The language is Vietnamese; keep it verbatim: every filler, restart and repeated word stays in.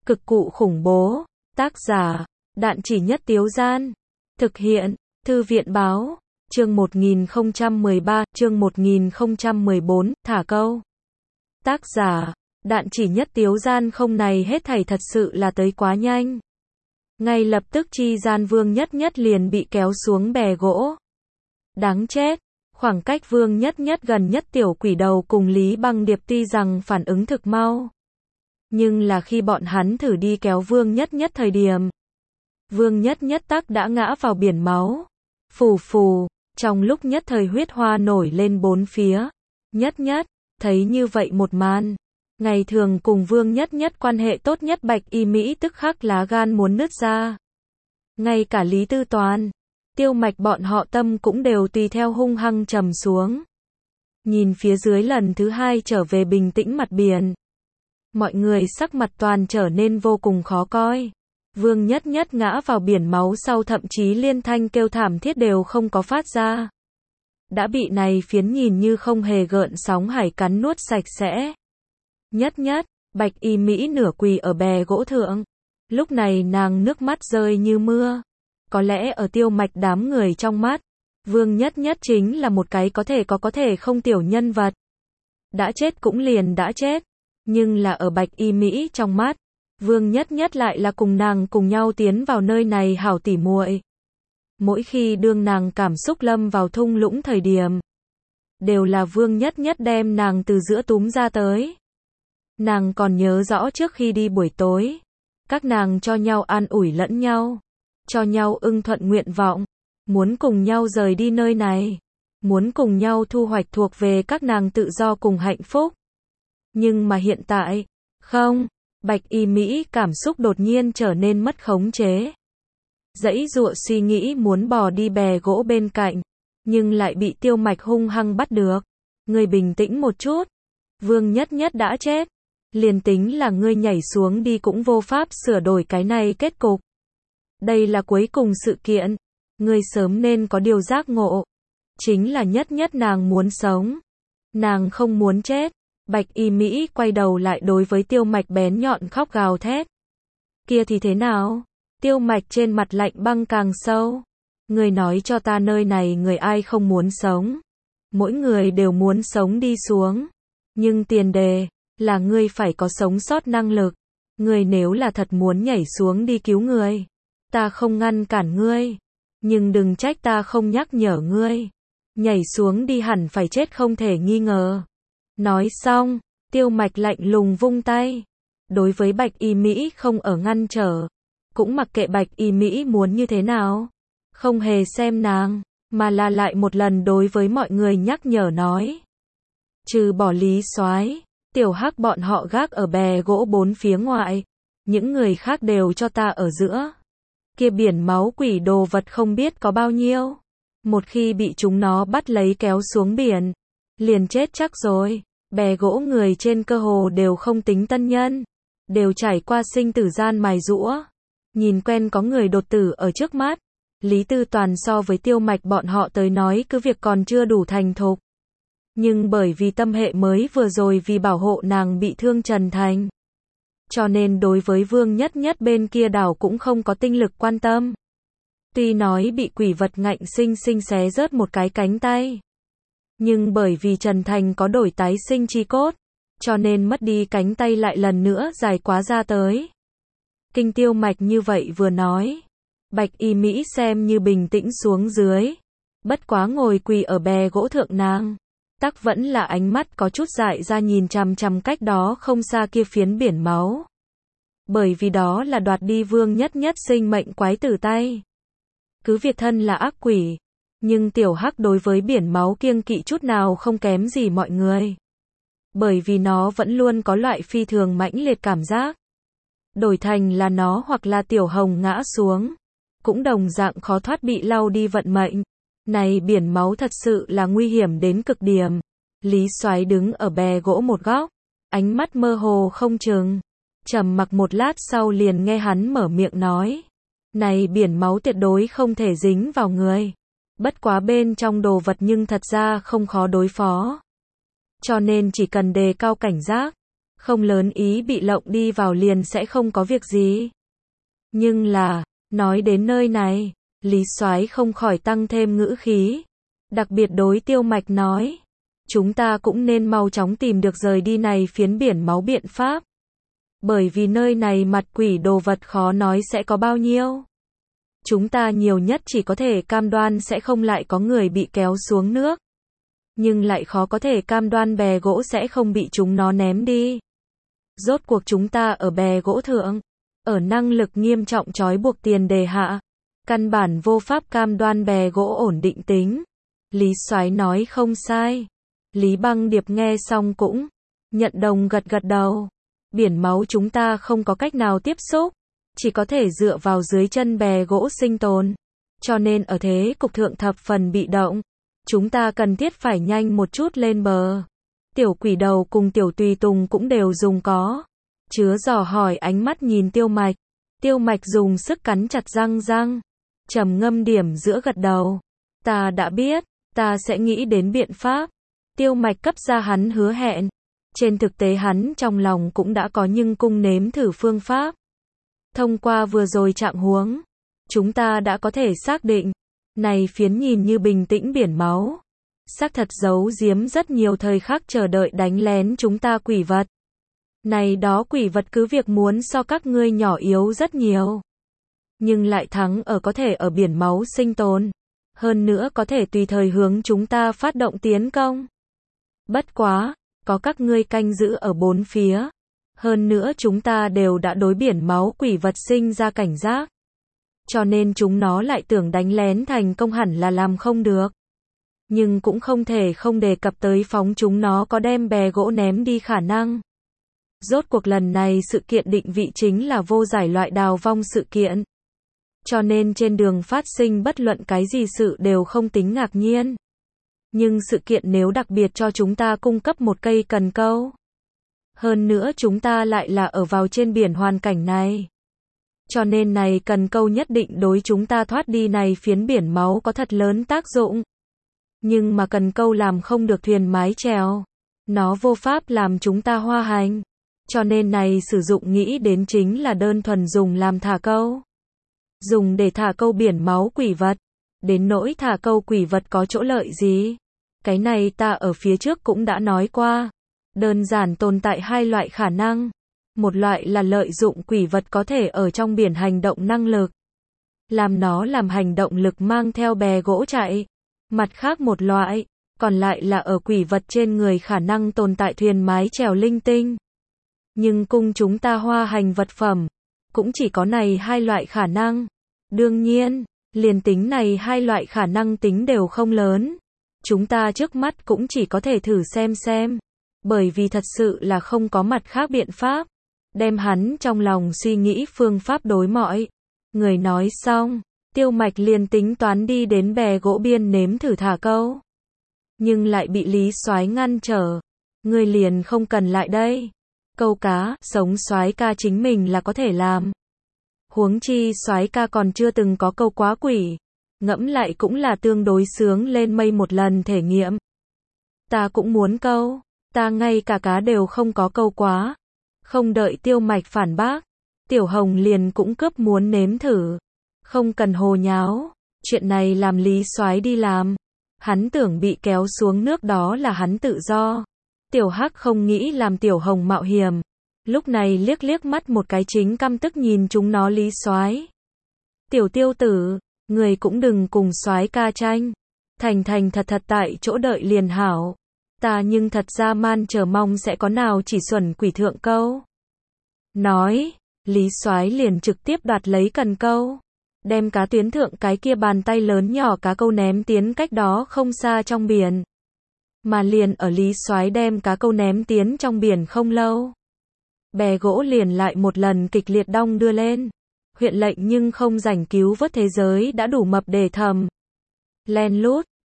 Cực cụ khủng bố. Tác giả, Đạn Chỉ Nhất Tiếu Gian. Thực hiện, Thư viện báo. Chương một nghìn không trăm mười ba, chương một nghìn không trăm mười bốn, thả câu. Tác giả, Đạn Chỉ Nhất Tiếu Gian. Không, này hết thảy thật sự là tới quá nhanh. Ngay lập tức Chi Gian Vương Nhất Nhất liền bị kéo xuống bè gỗ. Đáng chết. Khoảng cách Vương Nhất Nhất gần nhất tiểu quỷ đầu cùng Lý Băng Điệp tuy rằng phản ứng thực mau. Nhưng là khi bọn hắn thử đi kéo Vương Nhất Nhất thời điểm. Vương Nhất Nhất tắc đã ngã vào biển máu. Phù phù, trong lúc nhất thời huyết hoa nổi lên bốn phía. Nhất Nhất, thấy như vậy một màn. Ngày thường cùng Vương Nhất Nhất quan hệ tốt nhất Bạch Y Mỹ tức khắc lá gan muốn nứt ra. Ngay cả Lý Tư Toàn, Tiêu Mạch bọn họ tâm cũng đều tùy theo hung hăng trầm xuống. Nhìn phía dưới lần thứ hai trở về bình tĩnh mặt biển. Mọi người sắc mặt toàn trở nên vô cùng khó coi. Vương Nhất Nhất ngã vào biển máu sau thậm chí liên thanh kêu thảm thiết đều không có phát ra. Đã bị này phiến nhìn như không hề gợn sóng hải cắn nuốt sạch sẽ. Nhất Nhất, Bạch Y Mỹ nửa quỳ ở bè gỗ thượng. Lúc này nàng nước mắt rơi như mưa. Có lẽ ở Tiêu Mạch đám người trong mắt, Vương Nhất Nhất chính là một cái có thể có có thể không tiểu nhân vật. Đã chết cũng liền đã chết. Nhưng là ở Bạch Y Mỹ trong mắt, Vương Nhất Nhất lại là cùng nàng cùng nhau tiến vào nơi này hảo tỉ muội. Mỗi khi đương nàng cảm xúc lâm vào thung lũng thời điểm, đều là Vương Nhất Nhất đem nàng từ giữa túm ra tới. Nàng còn nhớ rõ trước khi đi buổi tối, các nàng cho nhau an ủi lẫn nhau, cho nhau ưng thuận nguyện vọng, muốn cùng nhau rời đi nơi này, muốn cùng nhau thu hoạch thuộc về các nàng tự do cùng hạnh phúc. Nhưng mà hiện tại, không, Bạch Y Mỹ cảm xúc đột nhiên trở nên mất khống chế. Dãy dụa suy nghĩ muốn bò đi bè gỗ bên cạnh, nhưng lại bị Tiêu Mạch hung hăng bắt được. Ngươi bình tĩnh một chút, Vương Nhất Nhất đã chết, liền tính là ngươi nhảy xuống đi cũng vô pháp sửa đổi cái này kết cục. Đây là cuối cùng sự kiện, ngươi sớm nên có điều giác ngộ. Chính là Nhất Nhất nàng muốn sống, nàng không muốn chết. Bạch Y Mỹ quay đầu lại đối với Tiêu Mạch bén nhọn khóc gào thét. Kia thì thế nào? Tiêu Mạch trên mặt lạnh băng càng sâu. Người nói cho ta nơi này người ai không muốn sống. Mỗi người đều muốn sống đi xuống. Nhưng tiền đề là ngươi phải có sống sót năng lực. Ngươi nếu là thật muốn nhảy xuống đi cứu người, ta không ngăn cản ngươi. Nhưng đừng trách ta không nhắc nhở ngươi. Nhảy xuống đi hẳn phải chết không thể nghi ngờ. Nói xong, Tiêu Mạch lạnh lùng vung tay. Đối với Bạch Y Mỹ không ở ngăn trở. Cũng mặc kệ Bạch Y Mỹ muốn như thế nào. Không hề xem nàng, mà là lại một lần đối với mọi người nhắc nhở nói. Trừ bỏ Lý Soái, Tiểu Hắc bọn họ gác ở bè gỗ bốn phía ngoại. Những người khác đều cho ta ở giữa. Kia biển máu quỷ đồ vật không biết có bao nhiêu. Một khi bị chúng nó bắt lấy kéo xuống biển, liền chết chắc rồi. Bè gỗ người trên cơ hồ đều không tính tân nhân, đều trải qua sinh tử gian mài giũa. Nhìn quen có người đột tử ở trước mắt. Lý Tư Toàn so với Tiêu Mạch bọn họ tới nói cứ việc còn chưa đủ thành thục. Nhưng bởi vì tâm hệ mới vừa rồi vì bảo hộ nàng bị thương Trần Thành. Cho nên đối với Vương Nhất Nhất bên kia đảo cũng không có tinh lực quan tâm. Tuy nói bị quỷ vật ngạnh sinh sinh xé rớt một cái cánh tay. Nhưng bởi vì Trần Thành có đổi tái sinh chi cốt, cho nên mất đi cánh tay lại lần nữa dài quá ra tới. Kinh Tiêu Mạch như vậy vừa nói. Bạch Y Mỹ xem như bình tĩnh xuống dưới. Bất quá ngồi quỳ ở bè gỗ thượng nàng. Tắc vẫn là ánh mắt có chút dại ra nhìn chằm chằm cách đó không xa kia phiến biển máu. Bởi vì đó là đoạt đi Vương Nhất Nhất sinh mệnh quái tử tay. Cứ việc thân là ác quỷ. Nhưng Tiểu Hắc đối với biển máu kiêng kỵ chút nào không kém gì mọi người. Bởi vì nó vẫn luôn có loại phi thường mãnh liệt cảm giác. Đổi thành là nó hoặc là Tiểu Hồng ngã xuống. Cũng đồng dạng khó thoát bị lau đi vận mệnh. Này biển máu thật sự là nguy hiểm đến cực điểm. Lý Soái đứng ở bè gỗ một góc. Ánh mắt mơ hồ không chừng. Trầm mặc một lát sau liền nghe hắn mở miệng nói. Này biển máu tuyệt đối không thể dính vào người. Bất quá bên trong đồ vật nhưng thật ra không khó đối phó. Cho nên chỉ cần đề cao cảnh giác, Không lớn ý bị lộng đi vào liền sẽ không có việc gì. Nhưng là, nói đến nơi này, Lý Soái không khỏi tăng thêm ngữ khí. Đặc biệt đối Tiêu Mạch nói. Chúng ta cũng nên mau chóng tìm được rời đi này phiến biển máu biện pháp. Bởi vì nơi này mặt quỷ đồ vật khó nói sẽ có bao nhiêu. Chúng ta nhiều nhất chỉ có thể cam đoan sẽ không lại có người bị kéo xuống nước. Nhưng lại khó có thể cam đoan bè gỗ sẽ không bị chúng nó ném đi. Rốt cuộc chúng ta ở bè gỗ thượng, ở năng lực nghiêm trọng trói buộc tiền đề hạ, căn bản vô pháp cam đoan bè gỗ ổn định tính. Lý Soái nói không sai. Lý Băng Điệp nghe xong cũng nhận đồng gật gật đầu. Biển máu chúng ta không có cách nào tiếp xúc, chỉ có thể dựa vào dưới chân bè gỗ sinh tồn. Cho nên ở thế cục thượng thập phần bị động, chúng ta cần thiết phải nhanh một chút lên bờ. Tiểu Quỷ Đầu cùng Tiểu Tùy Tùng cũng đều dùng có chứa dò hỏi ánh mắt nhìn Tiêu Mạch. Tiêu Mạch dùng sức cắn chặt răng răng, trầm ngâm điểm giữa gật đầu. Ta đã biết, ta sẽ nghĩ đến biện pháp. Tiêu Mạch cấp ra hắn hứa hẹn. Trên thực tế hắn trong lòng cũng đã có nhưng cung nếm thử phương pháp. Thông qua vừa rồi trạng huống, chúng ta đã có thể xác định, này phiến nhìn như bình tĩnh biển máu, xác thật giấu giếm rất nhiều thời khắc chờ đợi đánh lén chúng ta quỷ vật. Này đó quỷ vật cứ việc muốn so các ngươi nhỏ yếu rất nhiều, nhưng lại thắng ở có thể ở biển máu sinh tồn, hơn nữa có thể tùy thời hướng chúng ta phát động tiến công. Bất quá, có các ngươi canh giữ ở bốn phía, hơn nữa chúng ta đều đã đối biển máu quỷ vật sinh ra cảnh giác. Cho nên chúng nó lại tưởng đánh lén thành công hẳn là làm không được. Nhưng cũng không thể không đề cập tới phóng chúng nó có đem bè gỗ ném đi khả năng. Rốt cuộc lần này sự kiện định vị chính là vô giải loại đào vong sự kiện. Cho nên trên đường phát sinh bất luận cái gì sự đều không tính ngạc nhiên. Nhưng sự kiện nếu đặc biệt cho chúng ta cung cấp một cây cần câu. Hơn nữa chúng ta lại là ở vào trên biển hoàn cảnh này. Cho nên này cần câu nhất định đối chúng ta thoát đi này phiến biển máu có thật lớn tác dụng. Nhưng mà cần câu làm không được thuyền mái chèo. Nó vô pháp làm chúng ta hoa hành. Cho nên này sử dụng nghĩ đến chính là đơn thuần dùng làm thả câu. Dùng để thả câu biển máu quỷ vật. Đến nỗi thả câu quỷ vật có chỗ lợi gì? Cái này ta ở phía trước cũng đã nói qua. Đơn giản tồn tại hai loại khả năng. Một loại là lợi dụng quỷ vật có thể ở trong biển hành động năng lực. Làm nó làm hành động lực mang theo bè gỗ chạy. Mặt khác một loại, còn lại là ở quỷ vật trên người khả năng tồn tại thuyền mái chèo linh tinh. Nhưng cung chúng ta hoa hành vật phẩm, cũng chỉ có này hai loại khả năng. Đương nhiên, liền tính này hai loại khả năng tính đều không lớn. Chúng ta trước mắt cũng chỉ có thể thử xem xem. Bởi vì thật sự là không có mặt khác biện pháp. Đem hắn trong lòng suy nghĩ phương pháp đối mọi người nói xong, Tiêu Mạch liền tính toán đi đến bè gỗ biên nếm thử thả câu. Nhưng lại bị Lý Soái ngăn trở. Ngươi liền không cần lại đây. Câu cá, sống Soái ca chính mình là có thể làm. Huống chi Soái ca còn chưa từng có câu quá quỷ. Ngẫm lại cũng là tương đối sướng lên mây một lần thể nghiệm. Ta cũng muốn câu, ta ngay cả cá đều không có câu quá. Không đợi Tiêu Mạch phản bác, Tiểu Hồng liền cũng cướp muốn nếm thử. Không cần hồ nháo, chuyện này làm Lý Soái đi làm. Hắn tưởng bị kéo xuống nước đó là hắn tự do. Tiểu Hắc không nghĩ làm Tiểu Hồng mạo hiểm. Lúc này liếc liếc mắt một cái chính căm tức nhìn chúng nó Lý Soái. Tiểu Tiêu tử, người cũng đừng cùng Soái ca tranh. Thành thành thật thật tại chỗ đợi liền hảo. Ta nhưng thật ra man chờ mong sẽ có nào chỉ xuẩn quỷ thượng câu. Nói, Lý Soái liền trực tiếp đoạt lấy cần câu. Đem cá tuyến thượng cái kia bàn tay lớn nhỏ cá câu ném tiến cách đó không xa trong biển. Mà liền ở Lý Soái đem cá câu ném tiến trong biển không lâu. Bè gỗ liền lại một lần kịch liệt đong đưa lên. Huyện lệnh nhưng không rảnh cứu vớt thế giới đã đủ mập để thầm. Len lút,